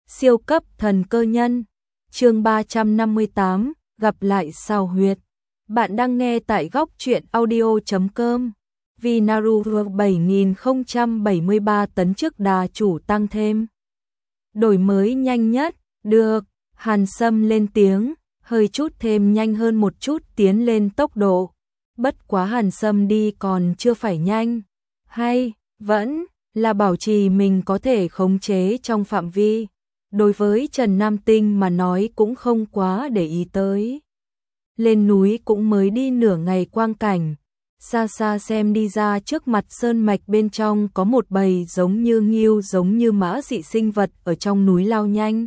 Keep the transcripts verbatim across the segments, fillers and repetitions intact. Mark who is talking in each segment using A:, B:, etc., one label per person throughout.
A: Siêu cấp thần cơ nhân, chương ba trăm năm mươi tám, gặp lại sao huyệt. Bạn đang nghe tại góc truyện audio chấm com. Vì Naruto bảy nghìn không trăm bảy mươi ba tấn trước đà chủ tăng thêm. Đổi mới nhanh nhất, được, Hàn Sâm lên tiếng, hơi chút thêm nhanh hơn một chút tiến lên tốc độ. Bất quá Hàn Sâm đi còn chưa phải nhanh, hay, vẫn là bảo trì mình có thể khống chế trong phạm vi. Đối với Trần Nam Tinh mà nói cũng không quá để ý tới. Lên núi cũng mới đi nửa ngày quang cảnh, xa xa xem đi ra trước mặt sơn mạch bên trong có một bầy giống như nghêu giống như mã dị sinh vật ở trong núi lao nhanh.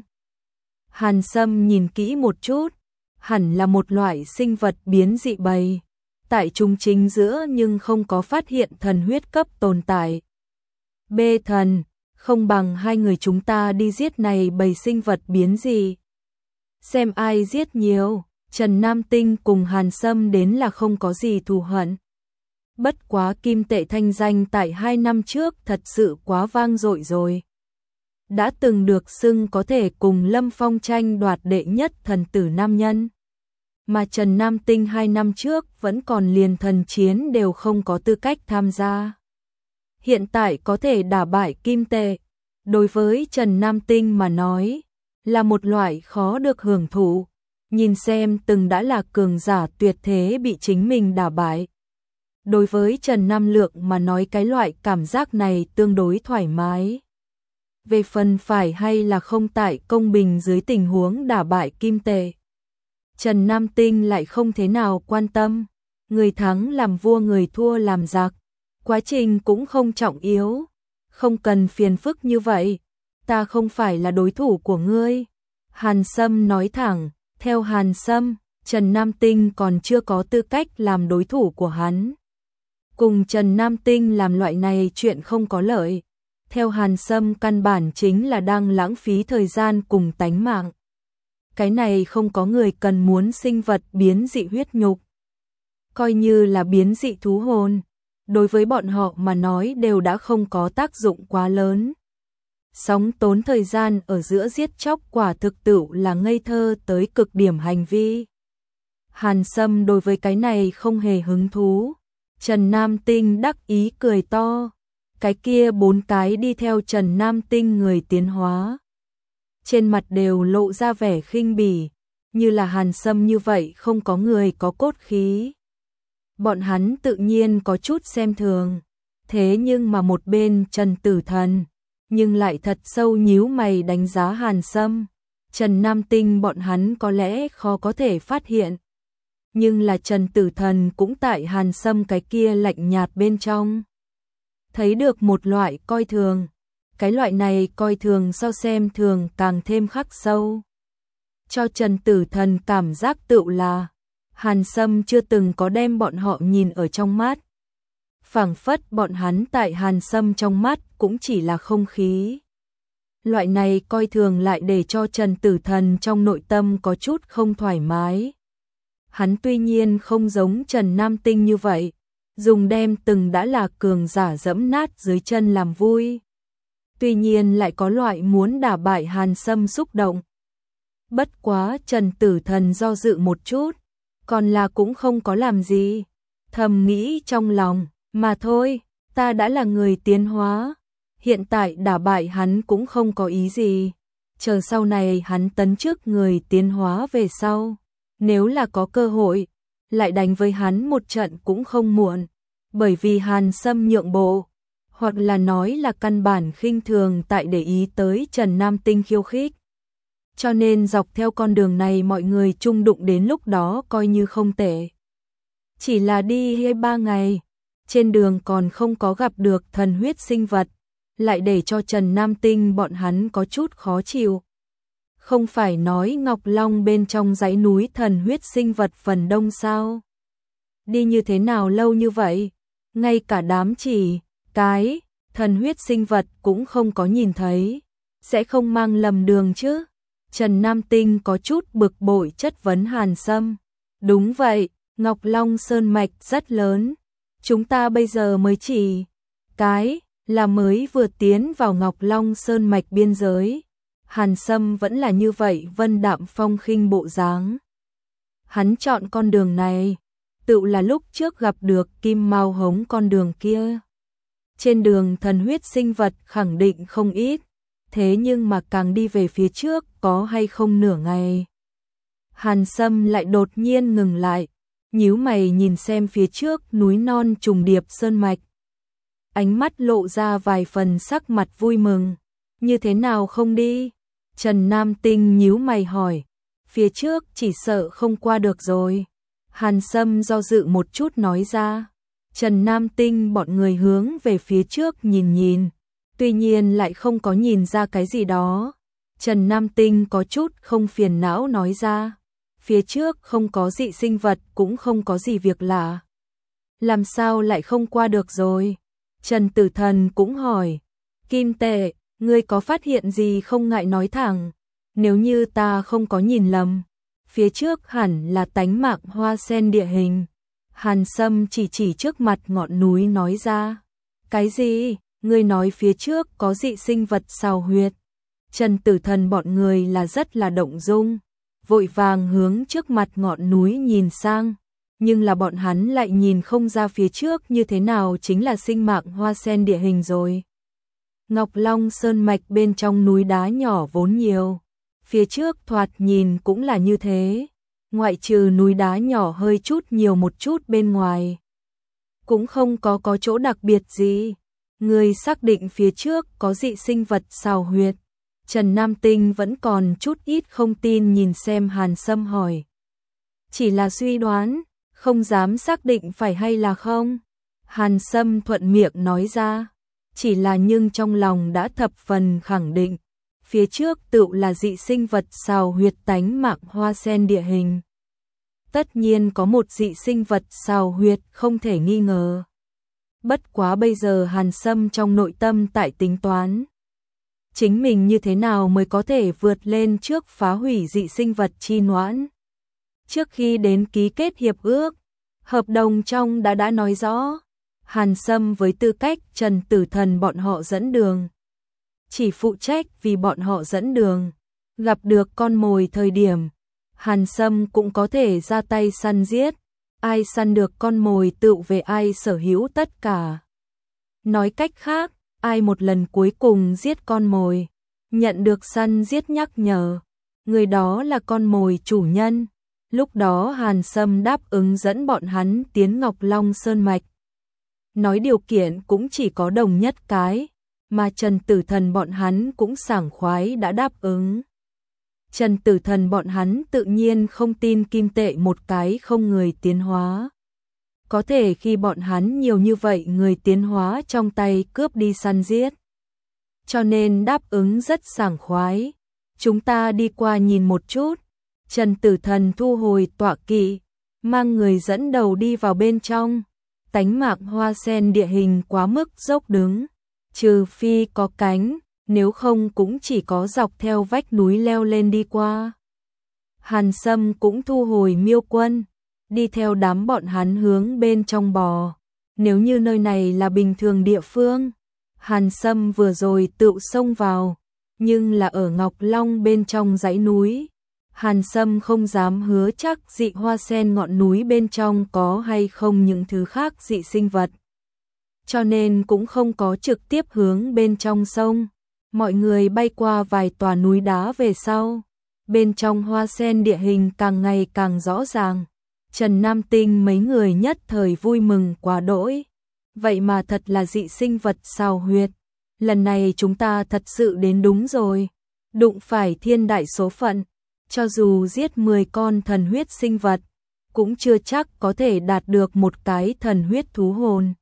A: Hàn Sâm nhìn kỹ một chút, hẳn là một loại sinh vật biến dị bầy. Tại trung chính giữa nhưng không có phát hiện thần huyết cấp tồn tại. Bê thần, không bằng hai người chúng ta đi giết này bầy sinh vật biến dị. Xem ai giết nhiều, Trần Nam Tinh cùng Hàn Sâm đến là không có gì thù hận. Bất quá kim tệ thanh danh tại hai năm trước thật sự quá vang dội rồi. Đã từng được xưng có thể cùng Lâm Phong tranh đoạt đệ nhất thần tử nam nhân. Mà Trần Nam Tinh hai năm trước vẫn còn liền thần chiến đều không có tư cách tham gia. Hiện tại có thể đả bại kim tệ, đối với Trần Nam Tinh mà nói, là một loại khó được hưởng thụ. Nhìn xem từng đã là cường giả tuyệt thế bị chính mình đả bại. Đối với Trần Nam Lượng mà nói cái loại cảm giác này tương đối thoải mái. Về phần phải hay là không tại công bình dưới tình huống đả bại kim tệ, Trần Nam Tinh lại không thế nào quan tâm. Người thắng làm vua người thua làm giặc. Quá trình cũng không trọng yếu. Không cần phiền phức như vậy. Ta không phải là đối thủ của ngươi. Hàn Sâm nói thẳng. Theo Hàn Sâm, Trần Nam Tinh còn chưa có tư cách làm đối thủ của hắn. Cùng Trần Nam Tinh làm loại này chuyện không có lợi. Theo Hàn Sâm căn bản chính là đang lãng phí thời gian cùng tánh mạng. Cái này không có người cần muốn sinh vật biến dị huyết nhục. Coi như là biến dị thú hồn, đối với bọn họ mà nói đều đã không có tác dụng quá lớn. Sóng tốn thời gian ở giữa giết chóc quả thực tự là ngây thơ tới cực điểm hành vi. Hàn Sâm đối với cái này không hề hứng thú. Trần Nam Tinh đắc ý cười to. Cái kia bốn cái đi theo Trần Nam Tinh người tiến hóa. Trên mặt đều lộ ra vẻ khinh bỉ, như là Hàn Sâm như vậy không có người có cốt khí. Bọn hắn tự nhiên có chút xem thường, thế nhưng mà một bên Trần Tử Thần, nhưng lại thật sâu nhíu mày đánh giá Hàn Sâm. Trần Nam Tinh bọn hắn có lẽ khó có thể phát hiện, nhưng là Trần Tử Thần cũng tại Hàn Sâm cái kia lạnh nhạt bên trong. Thấy được một loại coi thường. Cái loại này coi thường so xem thường càng thêm khắc sâu. Cho Trần Tử Thần cảm giác tự là Hàn Sâm chưa từng có đem bọn họ nhìn ở trong mắt. Phảng phất bọn hắn tại Hàn Sâm trong mắt cũng chỉ là không khí. Loại này coi thường lại để cho Trần Tử Thần trong nội tâm có chút không thoải mái. Hắn tuy nhiên không giống Trần Nam Tinh như vậy, dùng đem từng đã là cường giả dẫm nát dưới chân làm vui. Tuy nhiên lại có loại muốn đả bại Hàn Sâm xúc động. Bất quá Trần Tử Thần do dự một chút, còn là cũng không có làm gì. Thầm nghĩ trong lòng, mà thôi, ta đã là người tiến hóa. Hiện tại đả bại hắn cũng không có ý gì. Chờ sau này hắn tấn trước người tiến hóa về sau. Nếu là có cơ hội, lại đánh với hắn một trận cũng không muộn. Bởi vì Hàn Sâm nhượng bộ, hoặc là nói là căn bản khinh thường tại để ý tới Trần Nam Tinh khiêu khích. Cho nên dọc theo con đường này mọi người chung đụng đến lúc đó coi như không tệ. Chỉ là đi hai ba ngày, trên đường còn không có gặp được thần huyết sinh vật, lại để cho Trần Nam Tinh bọn hắn có chút khó chịu. Không phải nói Ngọc Long bên trong dãy núi thần huyết sinh vật phần đông sao? Đi như thế nào lâu như vậy? Ngay cả đám chỉ cái thần huyết sinh vật cũng không có nhìn thấy, sẽ không mang lầm đường chứ? Trần Nam Tinh có chút bực bội chất vấn Hàn Sâm. Đúng vậy, Ngọc Long sơn mạch rất lớn, chúng ta bây giờ mới chỉ cái là mới vừa tiến vào Ngọc Long sơn mạch biên giới. Hàn Sâm vẫn là như vậy vân đạm phong khinh bộ dáng. Hắn chọn con đường này, tự là lúc trước gặp được Kim Mao Hống con đường kia. Trên đường thần huyết sinh vật khẳng định không ít, thế nhưng mà càng đi về phía trước có hay không nửa ngày. Hàn Sâm lại đột nhiên ngừng lại, nhíu mày nhìn xem phía trước núi non trùng điệp sơn mạch. Ánh mắt lộ ra vài phần sắc mặt vui mừng. Như thế nào không đi? Trần Nam Tinh nhíu mày hỏi. Phía trước chỉ sợ không qua được rồi. Hàn Sâm do dự một chút nói ra. Trần Nam Tinh bọn người hướng về phía trước nhìn nhìn. Tuy nhiên lại không có nhìn ra cái gì đó. Trần Nam Tinh có chút không phiền não nói ra. Phía trước không có dị sinh vật cũng không có gì việc lạ. Làm sao lại không qua được rồi? Trần Tử Thần cũng hỏi. Kim Tệ, ngươi có phát hiện gì không ngại nói thẳng. Nếu như ta không có nhìn lầm, phía trước hẳn là tánh mạng hoa sen địa hình. Hàn Sâm chỉ chỉ trước mặt ngọn núi nói ra. Cái gì? Ngươi nói phía trước có dị sinh vật xào huyệt. Trần Tử Thần bọn người là rất là động dung, vội vàng hướng trước mặt ngọn núi nhìn sang, nhưng là bọn hắn lại nhìn không ra phía trước như thế nào chính là sinh mạng hoa sen địa hình rồi. Ngọc Long Sơn mạch bên trong núi đá nhỏ vốn nhiều, phía trước thoạt nhìn cũng là như thế, ngoại trừ núi đá nhỏ hơi chút nhiều một chút bên ngoài. Cũng không có có chỗ đặc biệt gì. Người xác định phía trước có dị sinh vật xào huyệt. Trần Nam Tinh vẫn còn chút ít không tin nhìn xem Hàn Sâm hỏi. Chỉ là suy đoán, không dám xác định phải hay là không. Hàn Sâm thuận miệng nói ra. Chỉ là nhưng trong lòng đã thập phần khẳng định. Phía trước tự là dị sinh vật xào huyệt tánh mạng hoa sen địa hình. Tất nhiên có một dị sinh vật xào huyệt không thể nghi ngờ. Bất quá bây giờ Hàn Sâm trong nội tâm tại tính toán. Chính mình như thế nào mới có thể vượt lên trước phá hủy dị sinh vật chi noãn. Trước khi đến ký kết hiệp ước, hợp đồng trong đã đã nói rõ. Hàn Sâm với tư cách Trần Tử Thần bọn họ dẫn đường. Chỉ phụ trách vì bọn họ dẫn đường. Gặp được con mồi thời điểm, Hàn Sâm cũng có thể ra tay săn giết. Ai săn được con mồi tự về ai sở hữu tất cả. Nói cách khác, ai một lần cuối cùng giết con mồi, nhận được săn giết nhắc nhở, người đó là con mồi chủ nhân. Lúc đó Hàn Sâm đáp ứng dẫn bọn hắn tiến Ngọc Long Sơn mạch. Nói điều kiện cũng chỉ có đồng nhất cái, mà Trần Tử Thần bọn hắn cũng sảng khoái đã đáp ứng. Trần Tử Thần bọn hắn tự nhiên không tin kim tệ một cái không người tiến hóa. Có thể khi bọn hắn nhiều như vậy người tiến hóa trong tay cướp đi săn giết. Cho nên đáp ứng rất sảng khoái. Chúng ta đi qua nhìn một chút. Trần Tử Thần thu hồi tọa kỵ, mang người dẫn đầu đi vào bên trong. Tánh mạng hoa sen địa hình quá mức dốc đứng. Trừ phi có cánh, nếu không cũng chỉ có dọc theo vách núi leo lên đi qua. Hàn Sâm cũng thu hồi miêu quân, đi theo đám bọn hắn hướng bên trong bò. Nếu như nơi này là bình thường địa phương, Hàn Sâm vừa rồi tự xông vào, nhưng là ở Ngọc Long bên trong dãy núi. Hàn Sâm không dám hứa chắc dị hoa sen ngọn núi bên trong có hay không những thứ khác dị sinh vật. Cho nên cũng không có trực tiếp hướng bên trong sông. Mọi người bay qua vài tòa núi đá về sau. Bên trong hoa sen địa hình càng ngày càng rõ ràng. Trần Nam Tinh mấy người nhất thời vui mừng quá đỗi. Vậy mà thật là dị sinh vật xào huyệt. Lần này chúng ta thật sự đến đúng rồi. Đụng phải thiên đại số phận. Cho dù giết mười con thần huyết sinh vật, cũng chưa chắc có thể đạt được một cái thần huyết thú hồn.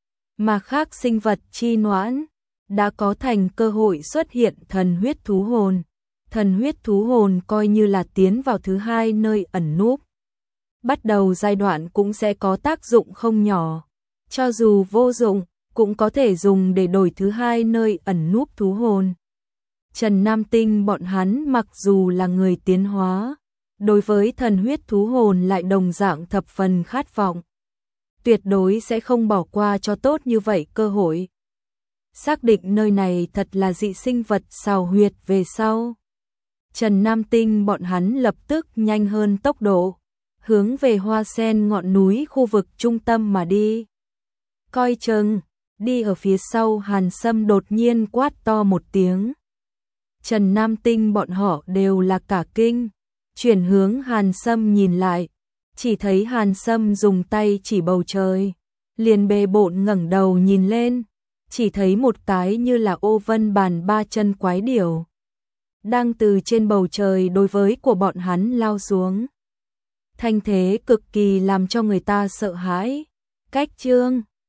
A: Mà khác sinh vật chi noãn, đã có thành cơ hội xuất hiện thần huyết thú hồn. Thần huyết thú hồn coi như là tiến vào thứ hai nơi ẩn núp. Bắt đầu giai đoạn cũng sẽ có tác dụng không nhỏ. Cho dù vô dụng, cũng có thể dùng để đổi thứ hai nơi ẩn núp thú hồn. Trần Nam Tinh bọn hắn mặc dù là người tiến hóa, đối với thần huyết thú hồn lại đồng dạng thập phần khát vọng. Tuyệt đối sẽ không bỏ qua cho tốt như vậy cơ hội. Xác định nơi này thật là dị sinh vật xào huyệt về sau, Trần Nam Tinh bọn hắn lập tức nhanh hơn tốc độ, hướng về Hoa Sen ngọn núi khu vực trung tâm mà đi. Coi chừng, đi ở phía sau Hàn Sâm đột nhiên quát to một tiếng. Trần Nam Tinh bọn họ đều là cả kinh, chuyển hướng Hàn Sâm nhìn lại, chỉ thấy Hàn Sâm dùng tay chỉ bầu trời, liền bề bộn ngẩng đầu nhìn lên, chỉ thấy một cái như là ô vân bàn ba chân quái điểu, đang từ trên bầu trời đối với của bọn hắn lao xuống. Thanh thế cực kỳ làm cho người ta sợ hãi. Cách chương